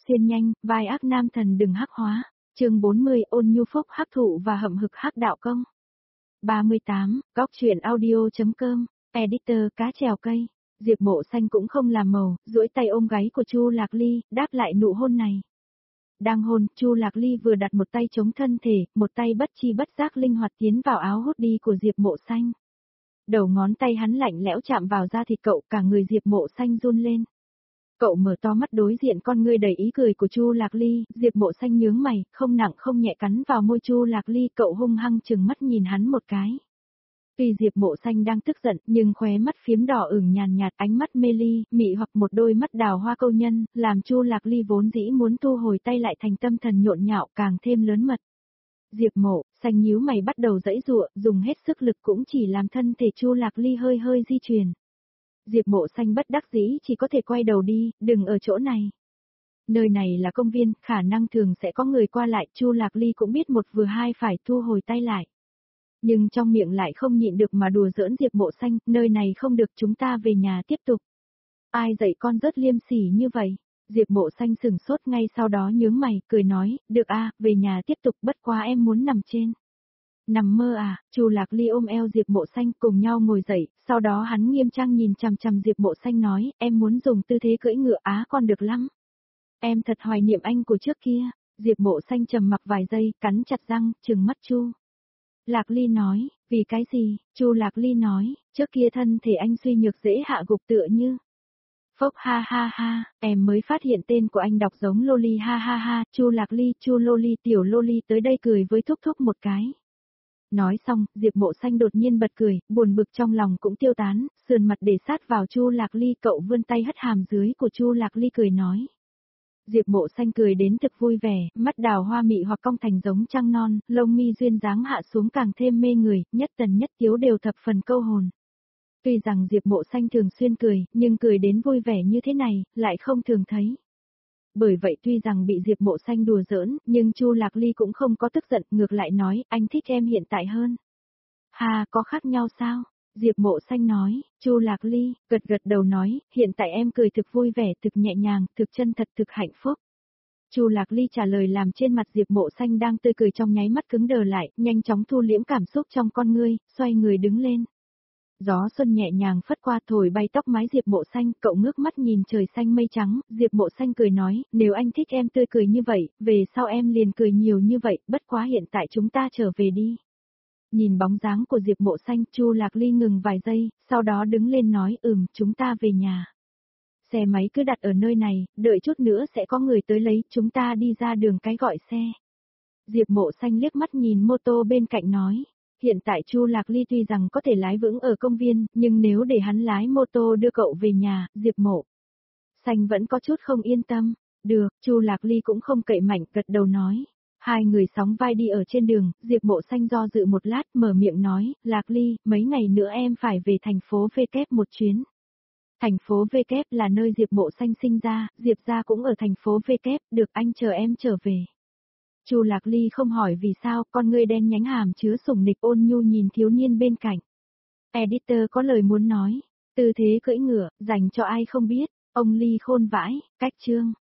Xuyên nhanh, vai ác nam thần đừng hắc hóa. Chương 40, ôn nhu phúc hắc thụ và hậm hực hắc đạo công. 38, góc truyện audio.com, editor cá trèo cây. Diệp Mộ Xanh cũng không làm màu, duỗi tay ôm gáy của Chu Lạc Ly, đáp lại nụ hôn này. Đang hôn, Chu Lạc Ly vừa đặt một tay chống thân thể, một tay bất chi bất giác linh hoạt tiến vào áo hốt đi của Diệp Mộ Xanh. Đầu ngón tay hắn lạnh lẽo chạm vào da thịt cậu, cả người Diệp Mộ Xanh run lên. Cậu mở to mắt đối diện con ngươi đầy ý cười của Chu Lạc Ly, Diệp Mộ Xanh nhướng mày, không nặng không nhẹ cắn vào môi Chu Lạc Ly, cậu hung hăng trừng mắt nhìn hắn một cái. Tuy Diệp Mộ Xanh đang tức giận, nhưng khóe mắt phiếm đỏ ửng nhàn nhạt, ánh mắt mê ly, mị hoặc một đôi mắt đào hoa câu nhân, làm Chu Lạc Ly vốn dĩ muốn thu hồi tay lại thành tâm thần nhộn nhạo càng thêm lớn mật. Diệp Mộ Xanh nhíu mày bắt đầu giãy giụa, dùng hết sức lực cũng chỉ làm thân thể Chu Lạc Ly hơi hơi di chuyển. Diệp Mộ Xanh bất đắc dĩ chỉ có thể quay đầu đi, đừng ở chỗ này. Nơi này là công viên, khả năng thường sẽ có người qua lại, Chu Lạc Ly cũng biết một vừa hai phải thu hồi tay lại. Nhưng trong miệng lại không nhịn được mà đùa giỡn Diệp Mộ Xanh, nơi này không được, chúng ta về nhà tiếp tục. Ai dạy con rất liêm sỉ như vậy? Diệp Mộ Xanh sừng sốt, ngay sau đó nhướng mày, cười nói, được a, về nhà tiếp tục, bất quá em muốn nằm trên. Nằm mơ à? Chu Lạc Ly ôm eo Diệp Mộ Xanh cùng nhau ngồi dậy, sau đó hắn nghiêm trang nhìn chằm chằm Diệp Mộ Xanh nói, em muốn dùng tư thế cưỡi ngựa á, con được lắm. Em thật hoài niệm anh của trước kia. Diệp Mộ Xanh trầm mặc vài giây, cắn chặt răng, trừng mắt Chu Lạc Ly nói, vì cái gì? Chu Lạc Ly nói, trước kia thân thể anh suy nhược dễ hạ gục tựa như. Phốc ha ha ha, em mới phát hiện tên của anh đọc giống Loli ha ha ha, Chu Lạc Ly, Chu Loli, tiểu Loli tới đây cười với thúc thúc một cái. Nói xong, Diệp Mộ Xanh đột nhiên bật cười, buồn bực trong lòng cũng tiêu tán, sườn mặt để sát vào Chu Lạc Ly, cậu vươn tay hất hàm dưới của Chu Lạc Ly cười nói. Diệp Mộ Xanh cười đến thực vui vẻ, mắt đào hoa mị hoặc cong thành giống trăng non, lông mi duyên dáng hạ xuống càng thêm mê người, nhất tần nhất tiếu đều thập phần câu hồn. Tuy rằng Diệp Mộ Xanh thường xuyên cười, nhưng cười đến vui vẻ như thế này, lại không thường thấy. Bởi vậy tuy rằng bị Diệp Mộ Xanh đùa giỡn, nhưng Chu Lạc Ly cũng không có tức giận, ngược lại nói, anh thích em hiện tại hơn. Hà, có khác nhau sao? Diệp Mộ Xanh nói, Chu Lạc Ly, gật gật đầu nói, hiện tại em cười thực vui vẻ, thực nhẹ nhàng, thực chân thật, thực hạnh phúc. Chu Lạc Ly trả lời làm trên mặt Diệp Mộ Xanh đang tươi cười trong nháy mắt cứng đờ lại, nhanh chóng thu liễm cảm xúc trong con ngươi, xoay người đứng lên. Gió xuân nhẹ nhàng phất qua thổi bay tóc mái Diệp Mộ Xanh, cậu ngước mắt nhìn trời xanh mây trắng, Diệp Mộ Xanh cười nói, nếu anh thích em tươi cười như vậy, về sau em liền cười nhiều như vậy, bất quá hiện tại chúng ta trở về đi. Nhìn bóng dáng của Diệp Mộ Xanh, Chu Lạc Ly ngừng vài giây, sau đó đứng lên nói, chúng ta về nhà. Xe máy cứ đặt ở nơi này, đợi chút nữa sẽ có người tới lấy, chúng ta đi ra đường cái gọi xe. Diệp Mộ Xanh liếc mắt nhìn mô tô bên cạnh nói. Hiện tại Chu Lạc Ly tuy rằng có thể lái vững ở công viên, nhưng nếu để hắn lái mô tô đưa cậu về nhà, Diệp Mộ Xanh vẫn có chút không yên tâm. Được, Chu Lạc Ly cũng không cậy mạnh, gật đầu nói. Hai người sóng vai đi ở trên đường, Diệp Mộ Xanh do dự một lát, mở miệng nói, Lạc Ly, mấy ngày nữa em phải về thành phố V kép một chuyến. Thành phố V kép là nơi Diệp Mộ Xanh sinh ra, Diệp gia cũng ở thành phố V kép, được anh chờ em trở về. Chu Lạc Ly không hỏi vì sao, con ngươi đen nhánh hàm chứa sủng nịch ôn nhu nhìn thiếu niên bên cạnh. Editor có lời muốn nói, tư thế cưỡi ngựa, dành cho ai không biết, ông Ly khôn vãi, cách chương.